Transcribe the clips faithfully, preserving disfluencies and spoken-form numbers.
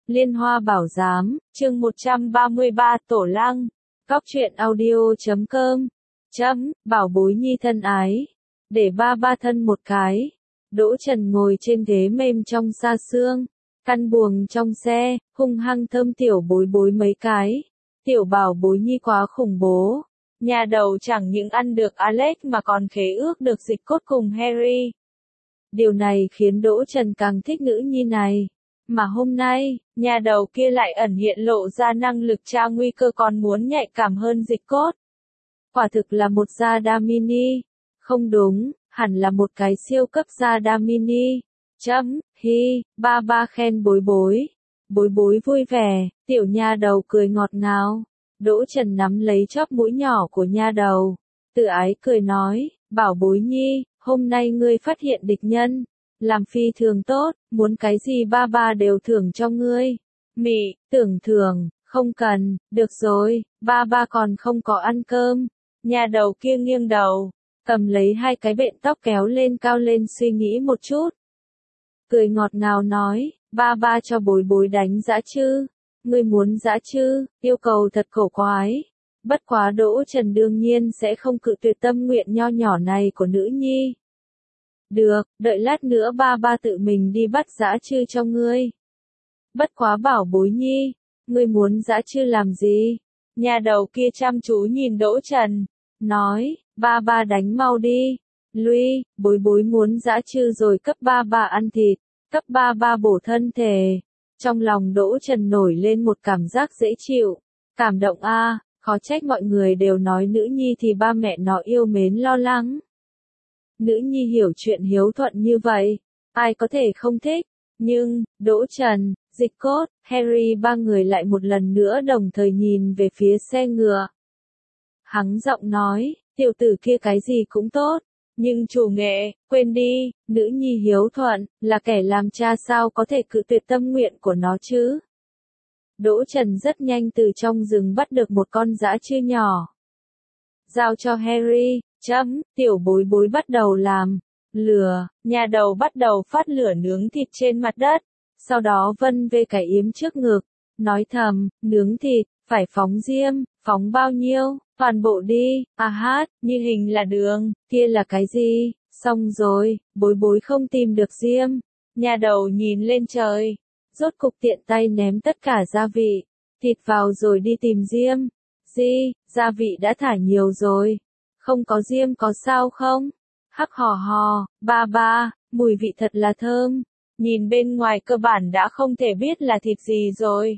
Liên Hoa Bảo Giám, chương một trăm ba mươi ba Tổ Lăng, Góc truyện audio chấm com, chấm, bảo bối nhi thân ái, để ba ba thân một cái. Đỗ Trần ngồi trên ghế mềm trong xa xương, căn buồng trong xe, hung hăng thơm tiểu bối bối mấy cái. Tiểu bảo bối nhi quá khủng bố. Nhà đầu chẳng những ăn được Alex mà còn khế ước được dịch cốt cùng Harry. Điều này khiến Đỗ Trần càng thích nữ nhi này. Mà hôm nay, nhà đầu kia lại ẩn hiện lộ ra năng lực tra nguy cơ còn muốn nhạy cảm hơn dịch cốt. Quả thực là một Zada mini. Không đúng, hẳn là một cái siêu cấp Zada mini. Chấm, hi, ba ba khen bối bối. Bối bối vui vẻ, tiểu nha đầu cười ngọt ngào. Đỗ Trần nắm lấy chóp mũi nhỏ của nha đầu. Tự ái cười nói, bảo bối nhi, hôm nay ngươi phát hiện địch nhân. Làm phi thường tốt, muốn cái gì ba ba đều thưởng cho ngươi. Mị, tưởng thưởng, không cần, được rồi, ba ba còn không có ăn cơm. Nhà đầu kia nghiêng đầu, cầm lấy hai cái bện tóc kéo lên cao lên suy nghĩ một chút. Cười ngọt ngào nói, ba ba cho bối bối đánh dã chư. Ngươi muốn dã chư, yêu cầu thật cổ quái. Bất quá Đỗ Trần đương nhiên sẽ không cự tuyệt tâm nguyện nho nhỏ này của nữ nhi. Được, đợi lát nữa ba ba tự mình đi bắt dã chư cho ngươi. Bất quá bảo bối nhi, ngươi muốn dã chư làm gì? Nhà đầu kia chăm chú nhìn Đỗ Trần, nói, ba ba đánh mau đi. Lui, bối bối muốn dã chư rồi cấp ba ba ăn thịt, cấp ba ba bổ thân thể. Trong lòng Đỗ Trần nổi lên một cảm giác dễ chịu, cảm động a, à, khó trách mọi người đều nói nữ nhi thì ba mẹ nó yêu mến lo lắng. Nữ nhi hiểu chuyện hiếu thuận như vậy, ai có thể không thích, nhưng, Đỗ Trần, Dịch Cốt, Harry ba người lại một lần nữa đồng thời nhìn về phía xe ngựa. Hắng giọng nói, tiểu tử kia cái gì cũng tốt, nhưng chủ nghệ, quên đi, nữ nhi hiếu thuận, là kẻ làm cha sao có thể cự tuyệt tâm nguyện của nó chứ. Đỗ Trần rất nhanh từ trong rừng bắt được một con dã chư nhỏ. Giao cho Harry. Chấm, tiểu bối bối bắt đầu làm. Lửa, nhà đầu bắt đầu phát lửa nướng thịt trên mặt đất. Sau đó vân về cái yếm trước ngực. Nói thầm, nướng thịt, phải phóng diêm, phóng bao nhiêu, toàn bộ đi, à hát, như hình là đường, kia là cái gì, xong rồi, bối bối không tìm được diêm. Nhà đầu nhìn lên trời, rốt cục tiện tay ném tất cả gia vị, thịt vào rồi đi tìm diêm. Di, gia vị đã thả nhiều rồi. Không có diêm có sao không? Hắc hò hò, ba ba, mùi vị thật là thơm. Nhìn bên ngoài cơ bản đã không thể biết là thịt gì rồi.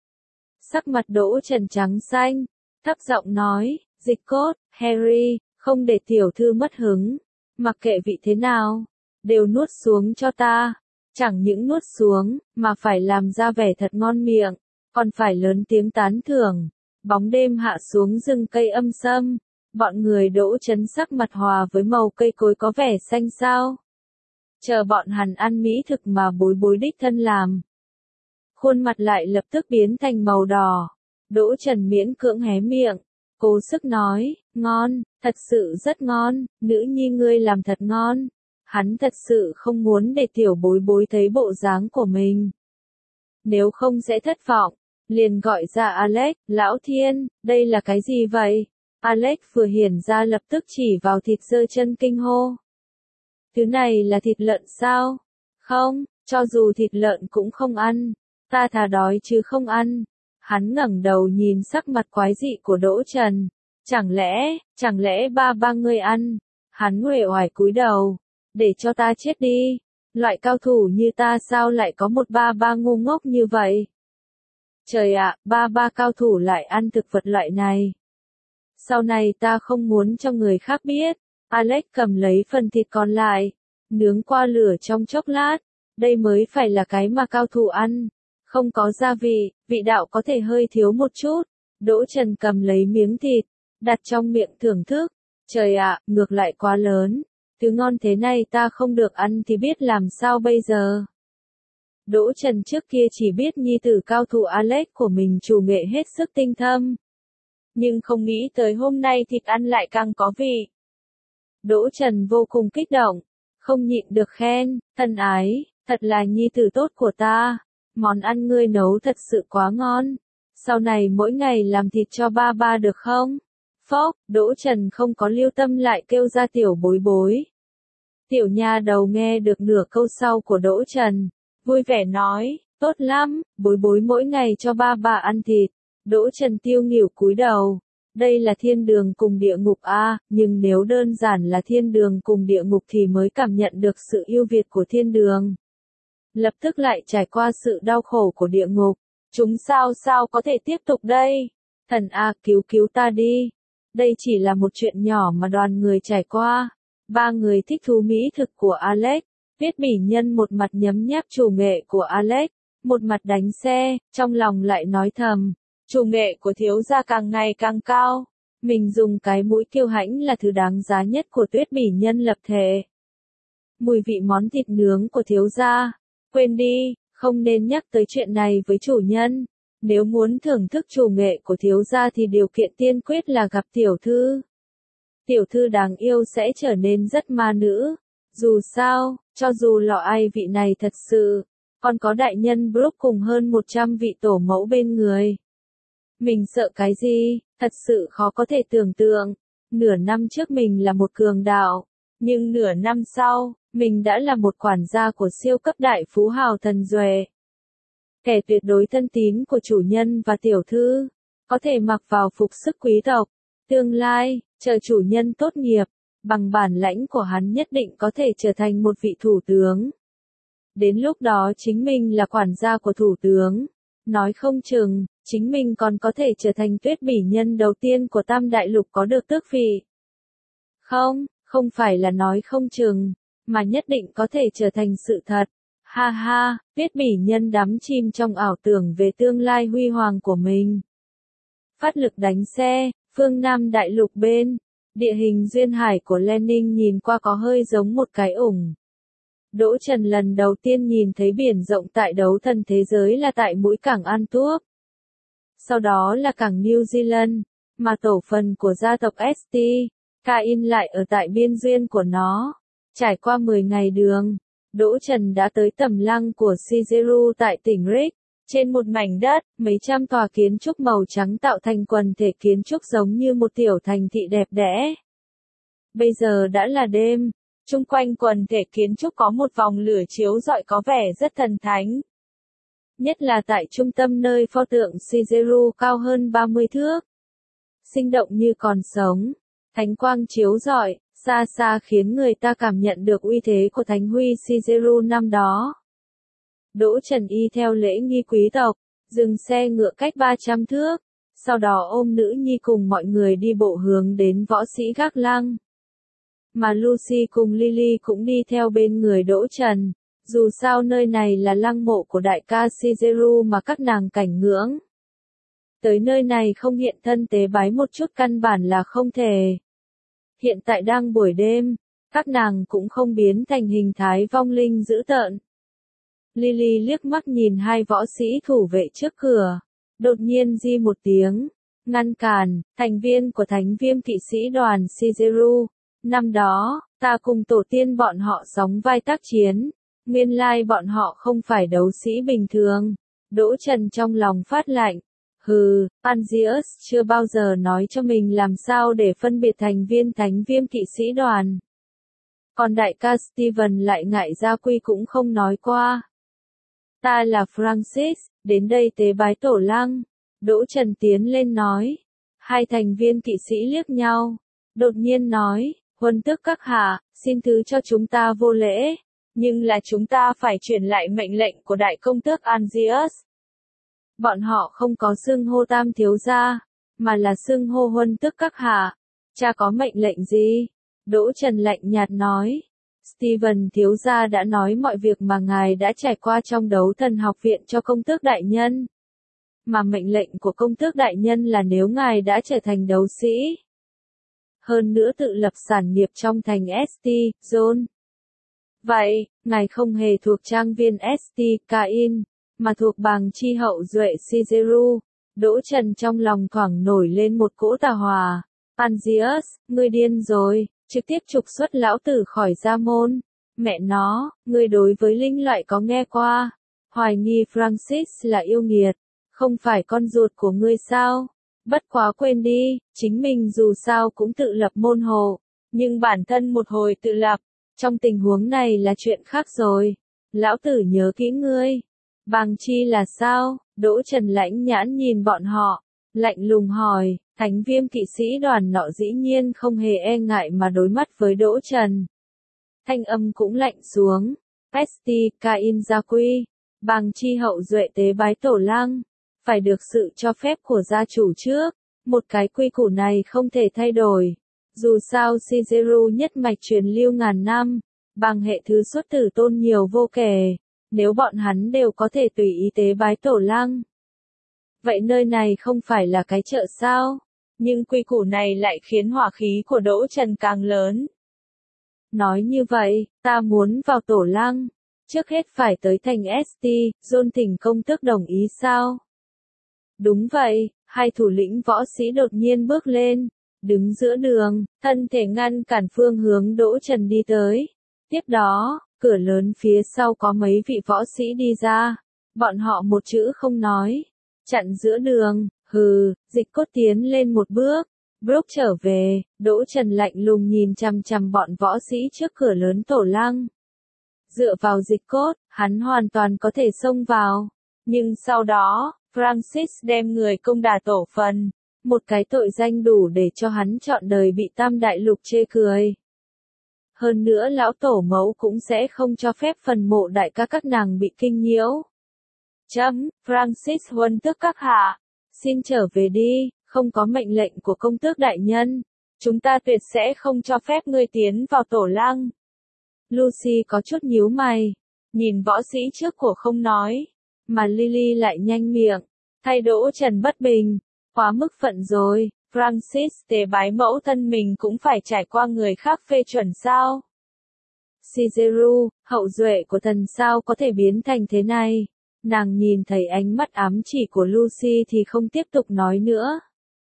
Sắc mặt Đỗ Trần trắng xanh, thấp giọng nói, Dịch Cốt, Harry, không để tiểu thư mất hứng. Mặc kệ vị thế nào, đều nuốt xuống cho ta. Chẳng những nuốt xuống, mà phải làm ra vẻ thật ngon miệng, còn phải lớn tiếng tán thưởng. Bóng đêm hạ xuống rừng cây âm sâm. Bọn người Đỗ Trấn sắc mặt hòa với màu cây cối có vẻ xanh xao. Chờ bọn hắn ăn mỹ thực mà bối bối đích thân làm. Khuôn mặt lại lập tức biến thành màu đỏ. Đỗ Trần miễn cưỡng hé miệng, cố sức nói, ngon, thật sự rất ngon, nữ nhi ngươi làm thật ngon. Hắn thật sự không muốn để tiểu bối bối thấy bộ dáng của mình. Nếu không sẽ thất vọng, liền gọi ra Alex, lão thiên, đây là cái gì vậy? Alex vừa hiển ra lập tức chỉ vào thịt giơ chân kinh hô. Thứ này là thịt lợn sao? Không, cho dù thịt lợn cũng không ăn. Ta thà đói chứ không ăn. Hắn ngẩng đầu nhìn sắc mặt quái dị của Đỗ Trần. Chẳng lẽ, chẳng lẽ ba ba ngươi ăn? Hắn uể oải cúi đầu. Để cho ta chết đi. Loại cao thủ như ta sao lại có một ba ba ngu ngốc như vậy? Trời ạ, ba ba cao thủ lại ăn thực vật loại này. Sau này ta không muốn cho người khác biết. Alex cầm lấy phần thịt còn lại, nướng qua lửa trong chốc lát. Đây mới phải là cái mà cao thủ ăn. Không có gia vị, vị đạo có thể hơi thiếu một chút. Đỗ Trần cầm lấy miếng thịt, đặt trong miệng thưởng thức. Trời ạ, ngược lại quá lớn. Thứ ngon thế này ta không được ăn thì biết làm sao bây giờ. Đỗ Trần trước kia chỉ biết nhi tử cao thủ Alex của mình chủ nghệ hết sức tinh thâm. Nhưng không nghĩ tới hôm nay thịt ăn lại càng có vị. Đỗ Trần vô cùng kích động, không nhịn được khen, thân ái, thật là nhi tử tốt của ta. món ăn ngươi nấu thật sự quá ngon. Sau này mỗi ngày làm thịt cho ba ba được không? Phốc, Đỗ Trần không có lưu tâm lại kêu ra tiểu bối bối. Tiểu nha đầu nghe được nửa câu sau của Đỗ Trần, vui vẻ nói, tốt lắm, bối bối mỗi ngày cho ba ba ăn thịt. Đỗ Trần tiêu nghỉu cúi đầu. Đây là thiên đường cùng địa ngục a, nhưng nếu đơn giản là thiên đường cùng địa ngục thì mới cảm nhận được sự ưu việt của thiên đường. Lập tức lại trải qua sự đau khổ của địa ngục. Chúng sao sao có thể tiếp tục đây? Thần a, cứu cứu ta đi. Đây chỉ là một chuyện nhỏ mà đoàn người trải qua. Ba người thích thú mỹ thực của Alex. Viết bỉ nhân một mặt nhấm nháp chủ nghệ của Alex, một mặt đánh xe, trong lòng lại nói thầm. Chủ nghệ của thiếu gia càng ngày càng cao. Mình dùng cái mũi kiêu hãnh là thứ đáng giá nhất của Tuyết bỉ nhân lập thể. Mùi vị món thịt nướng của thiếu gia. Quên đi, không nên nhắc tới chuyện này với chủ nhân. Nếu muốn thưởng thức chủ nghệ của thiếu gia thì điều kiện tiên quyết là gặp tiểu thư. Tiểu thư đáng yêu sẽ trở nên rất ma nữ. Dù sao, cho dù lọ ai vị này thật sự, còn có đại nhân Brooke cùng hơn một trăm vị tổ mẫu bên người. Mình sợ cái gì, thật sự khó có thể tưởng tượng. Nửa năm trước mình là một cường đạo, nhưng nửa năm sau, mình đã là một quản gia của siêu cấp đại phú hào thần Duệ. Kẻ tuyệt đối thân tín của chủ nhân và tiểu thư, có thể mặc vào phục sức quý tộc. Tương lai, chờ chủ nhân tốt nghiệp, bằng bản lãnh của hắn nhất định có thể trở thành một vị thủ tướng. Đến lúc đó chính mình là quản gia của thủ tướng. Nói không chừng, chính mình còn có thể trở thành Tuyết bỉ nhân đầu tiên của Tam Đại Lục có được tước vị. Không, không phải là nói không chừng, mà nhất định có thể trở thành sự thật. Ha ha, Tuyết bỉ nhân đắm chìm trong ảo tưởng về tương lai huy hoàng của mình. Phát lực đánh xe, phương Nam Đại Lục bên, địa hình duyên hải của Lenin nhìn qua có hơi giống một cái ủng. Đỗ Trần lần đầu tiên nhìn thấy biển rộng tại đấu thần thế giới là tại mũi cảng Antwerp. Sau đó là cảng New Zealand, mà tổ phần của gia tộc ét tê, Cain lại ở tại biên duyên của nó. Trải qua mười ngày đường, Đỗ Trần đã tới tầm lăng của Sizeru tại tỉnh Rick. Trên một mảnh đất, mấy trăm tòa kiến trúc màu trắng tạo thành quần thể kiến trúc giống như một tiểu thành thị đẹp đẽ. Bây giờ đã là đêm. Trung quanh quần thể kiến trúc có một vòng lửa chiếu rọi có vẻ rất thần thánh. Nhất là tại trung tâm nơi pho tượng Shigeru cao hơn ba mươi thước. Sinh động như còn sống. Thánh quang chiếu rọi, xa xa khiến người ta cảm nhận được uy thế của thánh huy Shigeru năm đó. Đỗ Trần y theo lễ nghi quý tộc, dừng xe ngựa cách ba trăm thước. Sau đó ôm nữ nhi cùng mọi người đi bộ hướng đến võ sĩ gác lăng. Mà Lucy cùng Lily cũng đi theo bên người Đỗ Trần, dù sao nơi này là lăng mộ của đại ca Shigeru mà các nàng cảnh ngưỡng. Tới nơi này không hiện thân tế bái một chút căn bản là không thể. Hiện tại đang buổi đêm, các nàng cũng không biến thành hình thái vong linh dữ tợn. Lily liếc mắt nhìn hai võ sĩ thủ vệ trước cửa, đột nhiên di một tiếng, ngăn cản, thành viên của thánh viêm kỵ sĩ đoàn Shigeru. Năm đó, ta cùng tổ tiên bọn họ sóng vai tác chiến, nguyên lai bọn họ không phải đấu sĩ bình thường. Đỗ Trần trong lòng phát lạnh, hừ, Angius chưa bao giờ nói cho mình làm sao để phân biệt thành viên thánh viêm kỵ sĩ đoàn. Còn đại ca Steven lại ngại gia quy cũng không nói qua. Ta là Francis, đến đây tế bái tổ lăng. Đỗ Trần tiến lên nói. Hai thành viên kỵ sĩ liếc nhau, đột nhiên nói. Huân tước các hạ, xin thứ cho chúng ta vô lễ, nhưng là chúng ta phải truyền lại mệnh lệnh của đại công tước Angius. Bọn họ không có xưng hô tam thiếu gia, mà là xưng hô huân tước các hạ. Cha có mệnh lệnh gì? Đỗ Trần lạnh nhạt nói. Steven thiếu gia đã nói mọi việc mà ngài đã trải qua trong đấu thần học viện cho công tước đại nhân. Mà mệnh lệnh của công tước đại nhân là nếu ngài đã trở thành đấu sĩ. Hơn nữa tự lập sản nghiệp trong thành ét tê, John. Vậy, ngài không hề thuộc trang viên ét tê, Cain, mà thuộc bàng chi hậu duệ Shigeru. Đỗ Trần trong lòng thoảng nổi lên một cỗ tà hòa. Angius, ngươi điên rồi, trực tiếp trục xuất lão tử khỏi gia môn. Mẹ nó, ngươi đối với linh loại có nghe qua. Hoài nghi Francis là yêu nghiệt, không phải con ruột của ngươi sao? Bất quá quên đi, chính mình dù sao cũng tự lập môn hộ, nhưng bản thân một hồi tự lập, trong tình huống này là chuyện khác rồi. Lão tử nhớ kỹ ngươi. Bàng chi là sao? Đỗ Trần lãnh nhãn nhìn bọn họ, lạnh lùng hỏi, thánh viêm kỵ sĩ đoàn nọ dĩ nhiên không hề e ngại mà đối mắt với Đỗ Trần. Thanh âm cũng lạnh xuống, Pesti Cain gia quy, Bàng chi hậu duệ tế bái tổ lăng, phải được sự cho phép của gia chủ trước, một cái quy củ này không thể thay đổi. Dù sao Caesarú nhất mạch truyền lưu ngàn năm, bằng hệ thứ xuất tử tôn nhiều vô kể, nếu bọn hắn đều có thể tùy ý tế bái tổ lăng. Vậy nơi này không phải là cái chợ sao? Nhưng quy củ này lại khiến hỏa khí của Đỗ Trần càng lớn. Nói như vậy, ta muốn vào tổ lăng, trước hết phải tới thành ét tê, John thỉnh công tước đồng ý sao? Đúng vậy, hai thủ lĩnh võ sĩ đột nhiên bước lên, đứng giữa đường, thân thể ngăn cản phương hướng Đỗ Trần đi tới. Tiếp đó, cửa lớn phía sau có mấy vị võ sĩ đi ra, bọn họ một chữ không nói, chặn giữa đường, hừ, Dịch Cốt tiến lên một bước, bước trở về, Đỗ Trần lạnh lùng nhìn chằm chằm bọn võ sĩ trước cửa lớn tổ lăng. Dựa vào Dịch Cốt, hắn hoàn toàn có thể xông vào, nhưng sau đó, Francis đem người công đả tổ phần, một cái tội danh đủ để cho hắn trọn đời bị Tam Đại Lục chê cười. Hơn nữa lão tổ mẫu cũng sẽ không cho phép phần mộ đại ca các nàng bị kinh nhiễu. Chấm, Francis huân tước các hạ, xin trở về đi, không có mệnh lệnh của công tước đại nhân, chúng ta tuyệt sẽ không cho phép ngươi tiến vào tổ lăng. Lucy có chút nhíu mày, nhìn võ sĩ trước cổ không nói, mà Lily lại nhanh miệng, thay Đỗ Trần bất bình, quá mức phận rồi. Francis tế bái mẫu thân mình cũng phải trải qua người khác phê chuẩn sao? Caesarú, hậu duệ của thần sao có thể biến thành thế này? Nàng nhìn thấy ánh mắt ám chỉ của Lucy thì không tiếp tục nói nữa.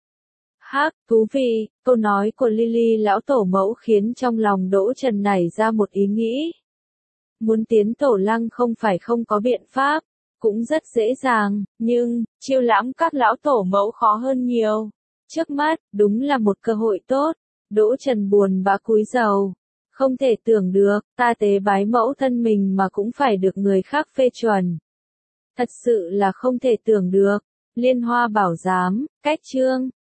Hắc, thú vị, câu nói của Lily lão tổ mẫu khiến trong lòng Đỗ Trần nảy ra một ý nghĩ. Muốn tiến tổ lăng không phải không có biện pháp, cũng rất dễ dàng, nhưng, chiêu lãm các lão tổ mẫu khó hơn nhiều. Trước mắt, đúng là một cơ hội tốt. Đỗ Trần buồn bã cúi rầu. Không thể tưởng được, ta tế bái mẫu thân mình mà cũng phải được người khác phê chuẩn. Thật sự là không thể tưởng được. Liên Hoa Bảo Giám, cách chương.